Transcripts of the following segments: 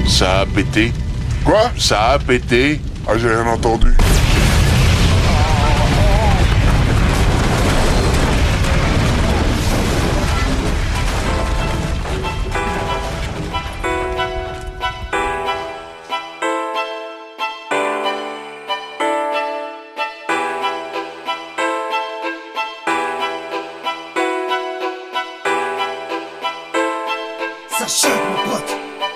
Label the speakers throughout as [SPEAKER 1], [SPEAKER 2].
[SPEAKER 1] Ça a pété.
[SPEAKER 2] Quoi?
[SPEAKER 1] Ça a pété.
[SPEAKER 2] Ah, j'ai rien entendu.
[SPEAKER 3] Ça choque mon pote.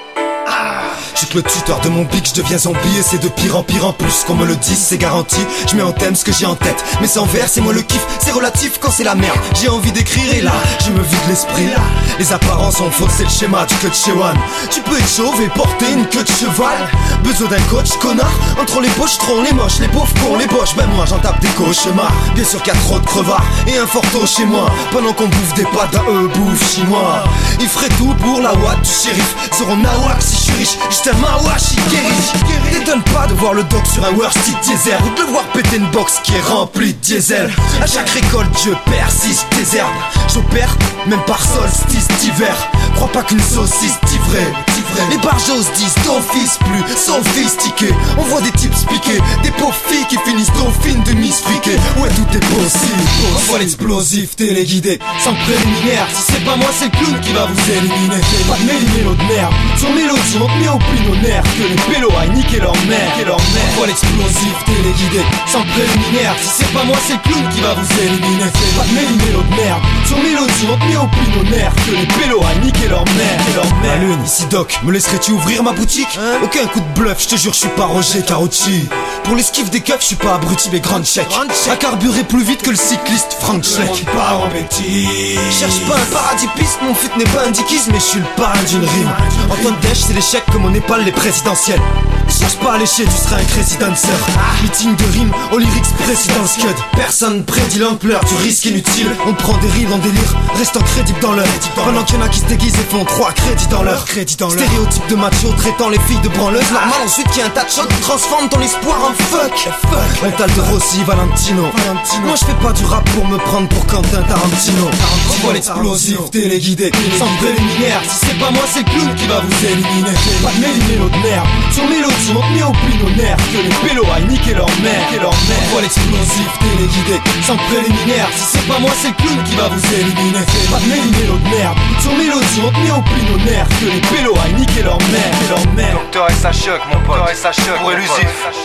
[SPEAKER 3] J'ai que le tuteur de mon bic, je deviens zombie et c'est de pire en pire en plus. Qu'on me le dise, c'est garanti. Je mets en thème ce que j'ai en tête. Mais sans vers, c'est moi le kiff. C'est relatif quand c'est la merde. J'ai envie d'écrire et là, je me vide l'esprit. Les apparences ont faussé le schéma du cut chez One. Tu peux être chauve et porter une queue de cheval. Besoin d'un coach, connard. Entre les pochetrons, les moches, les pauvres cons, les boches. Ben moi j'en tape des cauchemars. Bien sûr qu'il y a trop de crevards et un forto chez moi. Pendant qu'on bouffe des pâtes à eux, bouffe chinois. Ils feraient tout pour la ouate du shérif. Seront nawak si je suis riche. Juste un mawashi guéri. T'étonne pas de voir le doc sur un worsted diesel. Ou de le voir péter une box qui est remplie de diesel. À chaque récolte je persiste des herbes. J'opère même par solstice d'hiver. Crois pas qu'une saucisse d'ivrée. Les barjots se disent d'office plus sophistiqués. On voit des types piqués, des pauvres filles qui finissent dauphines de misfiquer. Ouais tout est possible. On voit l'explosif téléguidé sans préliminaire. Si c'est pas moi c'est le clown qui va vous éliminer. Pas de méli-mélo de merde. Sur mélodie on te met au plus nos nerfs. Que les pélos aillent niquer leur mère. On voit l'explosif téléguidé sans préliminaire. Si c'est pas moi c'est le clown qui va vous éliminer. Pas de méli-mélo de merde. Sur mélodie on te met au plus nos nerfs. Que les pélos aillent niquer leur mère. La lune ici doc, me laisserais-tu ouvrir ma boutique? Aucun coup de bluff, je te jure je suis pas Roger Carucci. Pour l'esquive des keufs je suis pas abruti mais grande chèque. À carburer plus vite que le cycliste Frank Schleck. Pas en bêtise. Cherche pas un paradis piste, mon fit n'est pas un dickies. Mais je suis le parrain d'une rime. Antoine Dèche c'est l'échec comme au Népal les présidentielles. Cherche pas à lécher, tu seras un crazy dancer. Meeting de rime, au lyrics président scud. Personne prédit l'ampleur du risque inutile. On prend des rimes en délire, restant crédible dans l'heure. Pendant qu'il y en a qui se déguisent et font 3 crédits dans l'heure. Stéréotype de macho traitant les filles de branleuses. Normal ensuite qu'il y a un tas de chocs qui transforme ton espoir en fuck. Mental de Rossi, Valentino. Moi je fais pas du rap pour me prendre pour Quentin Tarantino. Tu vois l'explosif, téléguidé, sans préliminaire. Si c'est pas moi c'est le clown qui va vous éliminer. Pas de méli-mélo de merde. Sur mélodie on te met au plus nos nerfs. Que les pélos aillent niquer leur mère. On voit l'explosif, téléguidé, sans préliminaire. Si c'est pas moi c'est le clown qui va vous éliminer. Pas de méli-mélo de merde. Sur mélodie on te met au plus nos nerfs. Que les pélos aillent niquer leur mère.
[SPEAKER 4] Docteur et ça choque mon pote. Pour élusif.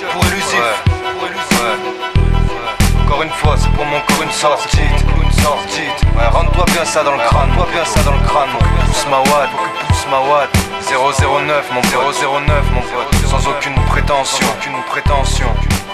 [SPEAKER 4] Encore une fois, c'est pour mon corps une sortie. Ouais, rentre-toi bien ça dans le crâne. Pousse ma watt. 009 mon pote. Sans aucune prétention.